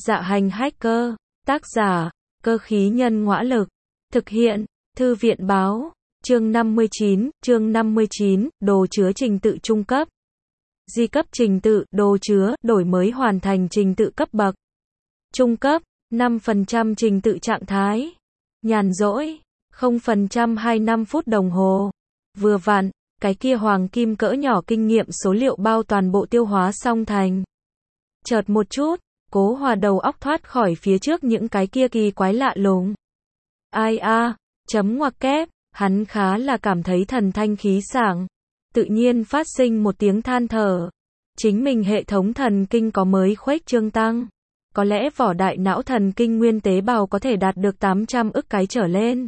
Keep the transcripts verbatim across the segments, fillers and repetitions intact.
Dạ hành hacker, tác giả, cơ khí nhân ngõa lực, thực hiện, thư viện báo, chương năm mươi chín, chương năm mươi chín, đồ chứa trình tự trung cấp. Di cấp trình tự, đồ chứa, đổi mới hoàn thành trình tự cấp bậc. Trung cấp, năm phần trăm trình tự trạng thái. Nhàn rỗi, không phần trăm hai mươi lăm phút đồng hồ. Vừa vặn, cái kia hoàng kim cỡ nhỏ kinh nghiệm số liệu bao toàn bộ tiêu hóa xong thành. Chợt một chút, Cố Hòa đầu óc thoát khỏi phía trước những cái kia kỳ quái lạ lùng. Ai a, chấm ngoặc kép, hắn khá là cảm thấy thần thanh khí sảng. Tự nhiên phát sinh một tiếng than thở. Chính mình hệ thống thần kinh có mới khuếch trương tăng. Có lẽ vỏ đại não thần kinh nguyên tế bào có thể đạt được tám trăm ức cái trở lên.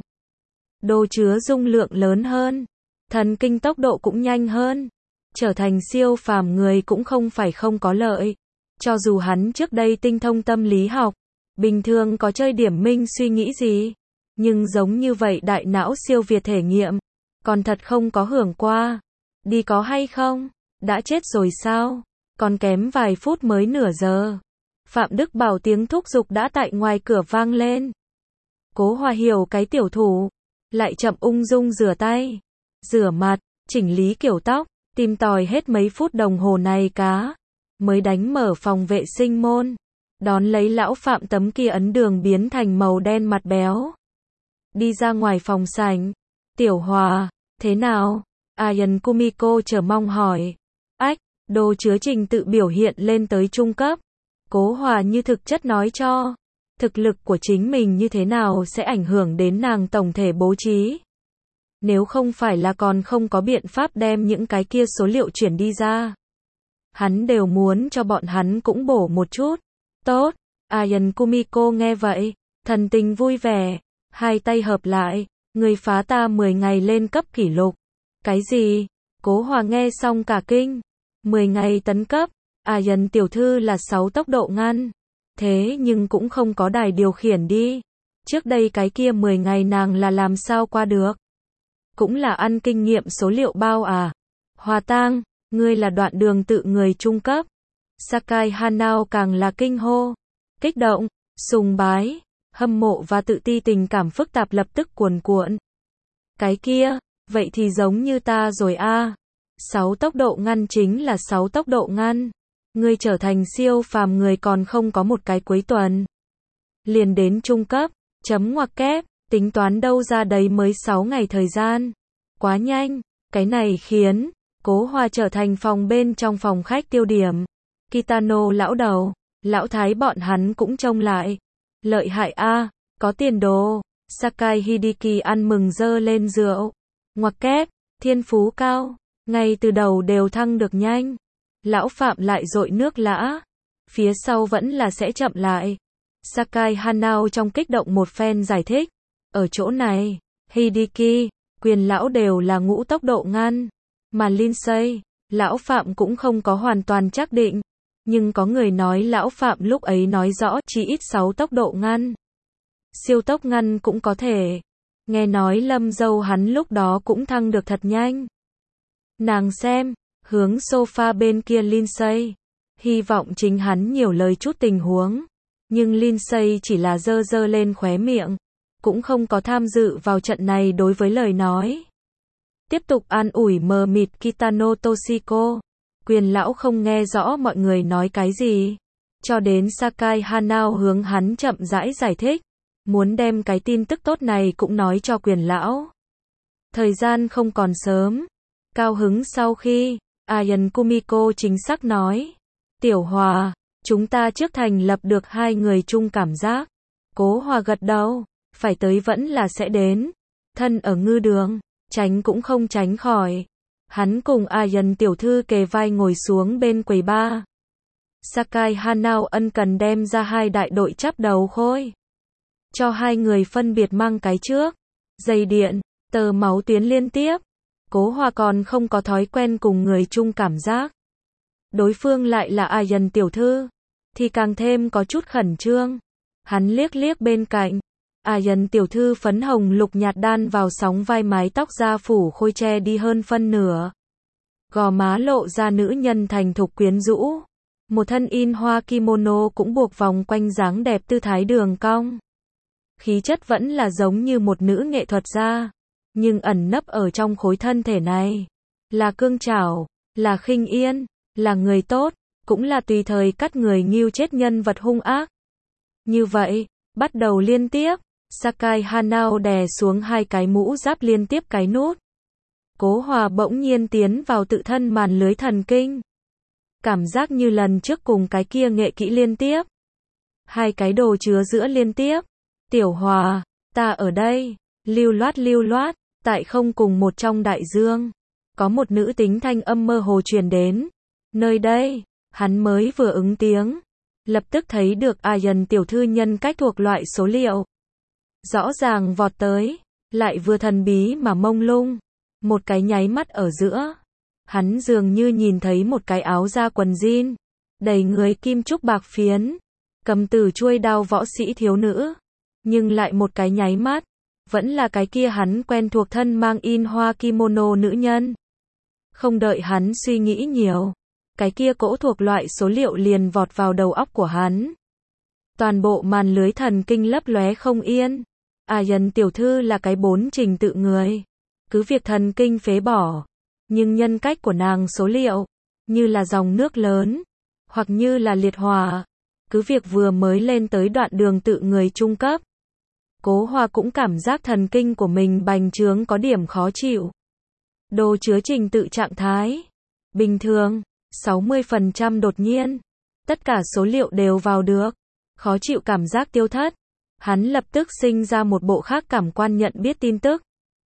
Đồ chứa dung lượng lớn hơn. Thần kinh tốc độ cũng nhanh hơn. Trở thành siêu phàm người cũng không phải không có lợi. Cho dù hắn trước đây tinh thông tâm lý học, bình thường có chơi điểm minh suy nghĩ gì. Nhưng giống như vậy đại não siêu việt thể nghiệm, còn thật không có hưởng qua. Đi có hay không? Đã chết rồi sao? Còn kém vài phút mới nửa giờ. Phạm Đức Bảo tiếng thúc giục đã tại ngoài cửa vang lên. Cố Hòa hiểu cái tiểu thủ, lại chậm ung dung rửa tay, rửa mặt, chỉnh lý kiểu tóc, tìm tòi hết mấy phút đồng hồ này cá, mới đánh mở phòng vệ sinh môn, đón lấy lão Phạm tấm kia ấn đường biến thành màu đen mặt béo. Đi ra ngoài phòng sảnh, Tiểu Hòa, thế nào? Ayan Kumiko chờ mong hỏi. Ách, đồ chứa trình tự biểu hiện lên tới trung cấp. Cố Hòa như thực chất nói cho, thực lực của chính mình như thế nào sẽ ảnh hưởng đến nàng tổng thể bố trí. Nếu không phải là còn không có biện pháp đem những cái kia số liệu chuyển đi ra. Hắn đều muốn cho bọn hắn cũng bổ một chút. Tốt, Ayan Kumiko nghe vậy, thần tình vui vẻ, hai tay hợp lại, người phá ta mười ngày lên cấp kỷ lục. Cái gì? Cố Hòa nghe xong cả kinh. mười ngày tấn cấp. Ayan tiểu thư là sáu tốc độ ngăn. Thế nhưng cũng không có đài điều khiển đi. Trước đây cái kia mười ngày nàng là làm sao qua được? Cũng là ăn kinh nghiệm số liệu bao à? Hòa Tang, ngươi là đoạn đường tự người trung cấp. Sakai Hanao càng là kinh hô, kích động, sùng bái, hâm mộ và tự ti tình cảm phức tạp lập tức cuồn cuộn. Cái kia, vậy thì giống như ta rồi a. Sáu tốc độ ngăn chính là sáu tốc độ ngăn. Ngươi trở thành siêu phàm người còn không có một cái cuối tuần. Liền đến trung cấp, chấm ngoặc kép, tính toán đâu ra đấy mới sáu ngày thời gian. Quá nhanh, cái này khiến Cố Hòa trở thành phòng bên trong phòng khách tiêu điểm. Kitano lão đầu, lão thái bọn hắn cũng trông lại. Lợi hại a, có tiền đồ. Sakai Hideki ăn mừng dơ lên rượu. Ngoặc kép, thiên phú cao, ngay từ đầu đều thăng được nhanh. Lão Phạm lại dội nước lã. Phía sau vẫn là sẽ chậm lại. Sakai Hanao trong kích động một phen giải thích. Ở chỗ này, Hideki, Quyền lão đều là ngũ tốc độ ngăn. Mà Lindsay, lão Phạm cũng không có hoàn toàn xác định. Nhưng có người nói lão Phạm lúc ấy nói rõ chỉ ít sáu tốc độ ngăn. Siêu tốc ngăn cũng có thể. Nghe nói Lâm dâu hắn lúc đó cũng thăng được thật nhanh. Nàng xem, hướng sofa bên kia Lindsay. Hy vọng chính hắn nhiều lời chút tình huống. Nhưng Lindsay chỉ là dơ dơ lên khóe miệng. Cũng không có tham dự vào trận này đối với lời nói. Tiếp tục an ủi mờ mịt Kitano Toshiko. Quyền lão không nghe rõ mọi người nói cái gì. Cho đến Sakai Hanao hướng hắn chậm rãi giải thích. Muốn đem cái tin tức tốt này cũng nói cho quyền lão. Thời gian không còn sớm. Cao hứng sau khi, Ayan Kumiko chính xác nói. Tiểu Hòa, chúng ta trước thành lập được hai người chung cảm giác. Cố Hòa gật đầu, phải tới vẫn là sẽ đến. Thân ở ngư đường, tránh cũng không tránh khỏi. Hắn cùng Ayan tiểu thư kề vai ngồi xuống bên quầy bar. Sakai Hanao ân cần đem ra hai đại đội chắp đầu khôi. Cho hai người phân biệt mang cái trước. Dây điện, tờ máu tuyến liên tiếp. Cố Hòa còn không có thói quen cùng người chung cảm giác. Đối phương lại là Ayan tiểu thư. Thì càng thêm có chút khẩn trương. Hắn liếc liếc bên cạnh. Ayan tiểu thư phấn hồng lục nhạt đan vào sóng vai mái tóc da phủ khôi che đi hơn phân nửa. Gò má lộ ra nữ nhân thành thục quyến rũ. Một thân in hoa kimono cũng buộc vòng quanh dáng đẹp tư thái đường cong. Khí chất vẫn là giống như một nữ nghệ thuật gia, nhưng ẩn nấp ở trong khối thân thể này là cương trảo, là khinh yên, là người tốt, cũng là tùy thời cắt người nghêu chết nhân vật hung ác. Như vậy, bắt đầu liên tiếp, Sakai Hanao đè xuống hai cái mũ giáp liên tiếp cái nút. Cố Hòa bỗng nhiên tiến vào tự thân màn lưới thần kinh. Cảm giác như lần trước cùng cái kia nghệ kỹ liên tiếp. Hai cái đồ chứa giữa liên tiếp. Tiểu Hòa, ta ở đây, lưu loát lưu loát, tại không cùng một trong đại dương. Có một nữ tính thanh âm mơ hồ truyền đến. Nơi đây, hắn mới vừa ứng tiếng. Lập tức thấy được Ayan tiểu thư nhân cách thuộc loại số liệu. Rõ ràng vọt tới, lại vừa thần bí mà mông lung. Một cái nháy mắt ở giữa. Hắn dường như nhìn thấy một cái áo da quần jean, đầy người kim trúc bạc phiến, cầm từ chuôi đao võ sĩ thiếu nữ. Nhưng lại một cái nháy mắt, vẫn là cái kia hắn quen thuộc thân mang in hoa kimono nữ nhân. Không đợi hắn suy nghĩ nhiều, cái kia cỗ thuộc loại số liệu liền vọt vào đầu óc của hắn. Toàn bộ màn lưới thần kinh lấp lóe không yên. Ayan tiểu thư là cái bốn trình tự người. Cứ việc thần kinh phế bỏ, nhưng nhân cách của nàng số liệu, như là dòng nước lớn, hoặc như là liệt hỏa. Cứ việc vừa mới lên tới đoạn đường tự người trung cấp. Cố Hòa cũng cảm giác thần kinh của mình bành trướng có điểm khó chịu. Đồ chứa trình tự trạng thái. Bình thường, sáu mươi phần trăm đột nhiên. Tất cả số liệu đều vào được. Khó chịu cảm giác tiêu thất. Hắn lập tức sinh ra một bộ khác cảm quan nhận biết tin tức.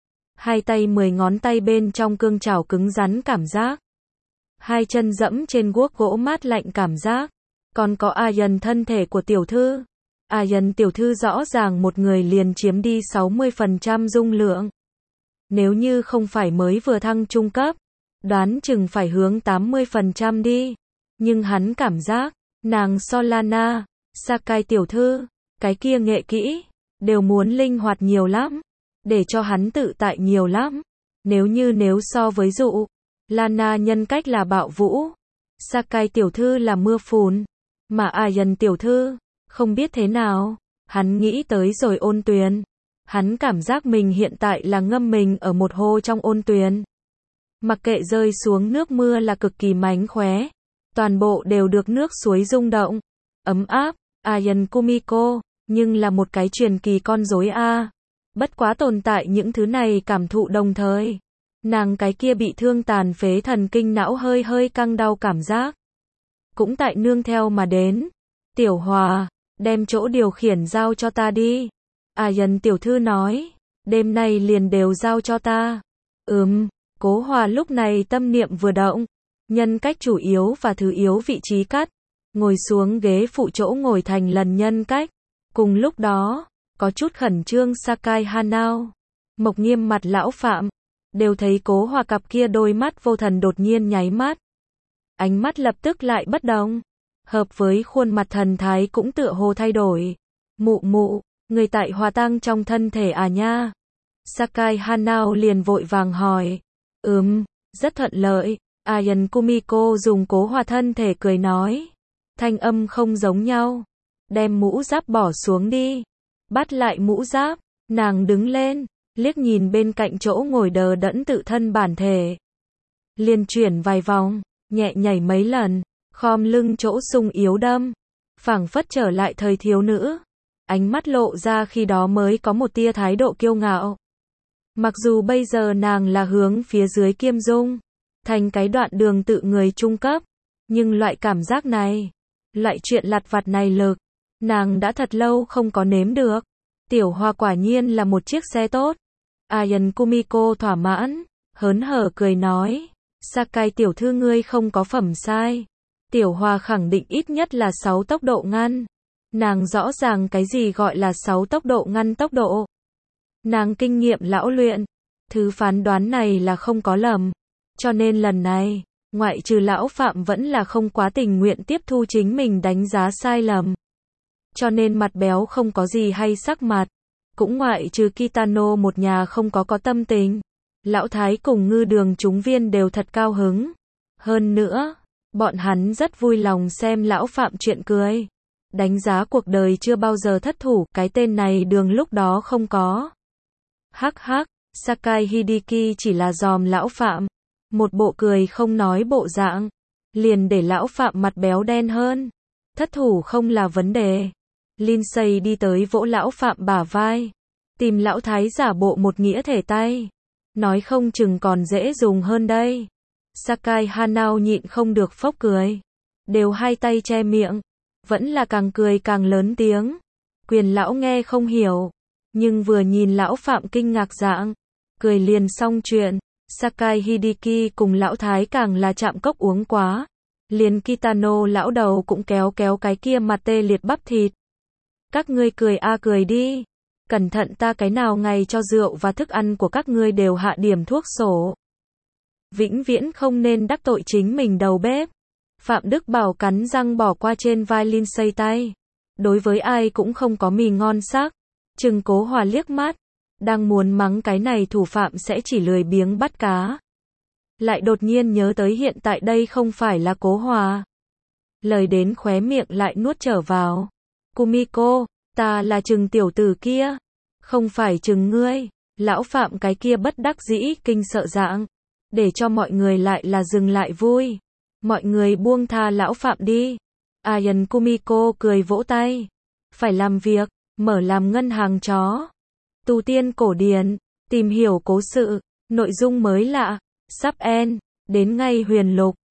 Hai tay mười ngón tay bên trong cương chảo cứng rắn cảm giác. Hai chân dẫm trên guốc gỗ mát lạnh cảm giác. Còn có Ayan thân thể của tiểu thư. Ayan tiểu thư rõ ràng một người liền chiếm đi sáu mươi phần trăm dung lượng. Nếu như không phải mới vừa thăng trung cấp, đoán chừng phải hướng tám mươi phần trăm đi. Nhưng hắn cảm giác, nàng Solana, Sakai tiểu thư, cái kia nghệ kỹ, đều muốn linh hoạt nhiều lắm. Để cho hắn tự tại nhiều lắm. Nếu như nếu so với dụ, Lana nhân cách là bạo vũ, Sakai tiểu thư là mưa phùn, mà Ayan tiểu thư, không biết thế nào, hắn nghĩ tới rồi ôn tuyền. Hắn cảm giác mình hiện tại là ngâm mình ở một hồ trong ôn tuyền. Mặc kệ rơi xuống nước mưa là cực kỳ mánh khóe, toàn bộ đều được nước suối rung động, ấm áp. Ayan Kumiko, nhưng là một cái truyền kỳ con rối a. Bất quá tồn tại những thứ này cảm thụ đồng thời. Nàng cái kia bị thương tàn phế thần kinh não hơi hơi căng đau cảm giác. Cũng tại nương theo mà đến. Tiểu Hòa, đem chỗ điều khiển giao cho ta đi. Ayan tiểu thư nói, đêm nay liền đều giao cho ta. Ừm, Cố Hòa lúc này tâm niệm vừa động. Nhân cách chủ yếu và thứ yếu vị trí cắt. Ngồi xuống ghế phụ chỗ ngồi thành lần nhân cách. Cùng lúc đó, có chút khẩn trương Sakai Hanao, Mộc Nghiêm mặt lão phạm, đều thấy Cố Hòa cặp kia đôi mắt vô thần đột nhiên nháy mắt. Ánh mắt lập tức lại bất đồng, hợp với khuôn mặt thần thái cũng tựa hồ thay đổi. Mụ mụ, người tại hòa tang trong thân thể à nha? Sakai Hanao liền vội vàng hỏi. Ừm, rất thuận lợi. Ayan Kumiko dùng Cố Hòa thân thể cười nói. Thanh âm không giống nhau. Đem mũ giáp bỏ xuống đi. Bắt lại mũ giáp, nàng đứng lên, liếc nhìn bên cạnh chỗ ngồi đờ đẫn tự thân bản thể. Liền chuyển vài vòng, nhẹ nhảy mấy lần, khom lưng chỗ sung yếu đâm, phảng phất trở lại thời thiếu nữ. Ánh mắt lộ ra khi đó mới có một tia thái độ kiêu ngạo. Mặc dù bây giờ nàng là hướng phía dưới Kiêm Dung, thành cái đoạn đường tự người trung cấp, nhưng loại cảm giác này, loại chuyện lặt vặt này lực, nàng đã thật lâu không có nếm được. Tiểu Hòa quả nhiên là một chiếc xe tốt. Ayan Kumiko thỏa mãn, hớn hở cười nói. Sakai tiểu thư ngươi không có phẩm sai. Tiểu Hòa khẳng định ít nhất là sáu tốc độ ngăn. Nàng rõ ràng cái gì gọi là sáu tốc độ ngăn tốc độ. Nàng kinh nghiệm lão luyện. Thứ phán đoán này là không có lầm. Cho nên lần này, ngoại trừ lão Phạm vẫn là không quá tình nguyện tiếp thu chính mình đánh giá sai lầm. Cho nên mặt béo không có gì hay sắc mặt. Cũng ngoại trừ Kitano một nhà không có có tâm tình. Lão Thái cùng Ngư Đường chúng viên đều thật cao hứng. Hơn nữa, Bọn hắn rất vui lòng xem lão Phạm chuyện cười. Đánh giá cuộc đời chưa bao giờ thất thủ, cái tên này đường lúc đó không có. Hắc hắc, Sakai Hideki chỉ là dòm lão Phạm. Một bộ cười không nói bộ dạng. Liền để lão Phạm mặt béo đen hơn. Thất thủ không là vấn đề. Lindsay đi tới vỗ lão Phạm bả vai. Tìm lão thái giả bộ một nghĩa thể tay. Nói không chừng còn dễ dùng hơn đây. Sakai Hanao nhịn không được phốc cười. Đều hai tay che miệng. Vẫn là càng cười càng lớn tiếng. Quyền lão nghe không hiểu. Nhưng vừa nhìn lão Phạm kinh ngạc dạng. Cười liền xong chuyện. Sakai Hideki cùng lão thái càng là chạm cốc uống quá. Liền Kitano lão đầu cũng kéo kéo cái kia mặt tê liệt bắp thịt. Các ngươi cười a cười đi. Cẩn thận ta cái nào ngày cho rượu và thức ăn của các ngươi đều hạ điểm thuốc sổ. Vĩnh viễn không nên đắc tội chính mình đầu bếp. Phạm Đức Bảo cắn răng bỏ qua trên vai Lindsay tay. Đối với ai cũng không có mì ngon sắc. Trừng Cố Hòa liếc mắt. Đang muốn mắng cái này thủ phạm sẽ chỉ lười biếng bắt cá. Lại đột nhiên nhớ tới hiện tại đây không phải là Cố Hòa. Lời đến khóe miệng lại nuốt trở vào. Kumiko, ta là Trừng tiểu tử kia. Không phải Trừng ngươi. Lão Phạm cái kia bất đắc dĩ kinh sợ dạng. Để cho mọi người lại là dừng lại vui. Mọi người buông tha lão Phạm đi. Ayan Kumiko cười vỗ tay. Phải làm việc, mở làm ngân hàng chó. Tu tiên cổ điển, tìm hiểu cố sự, nội dung mới lạ, sắp end, đến ngay huyền lục.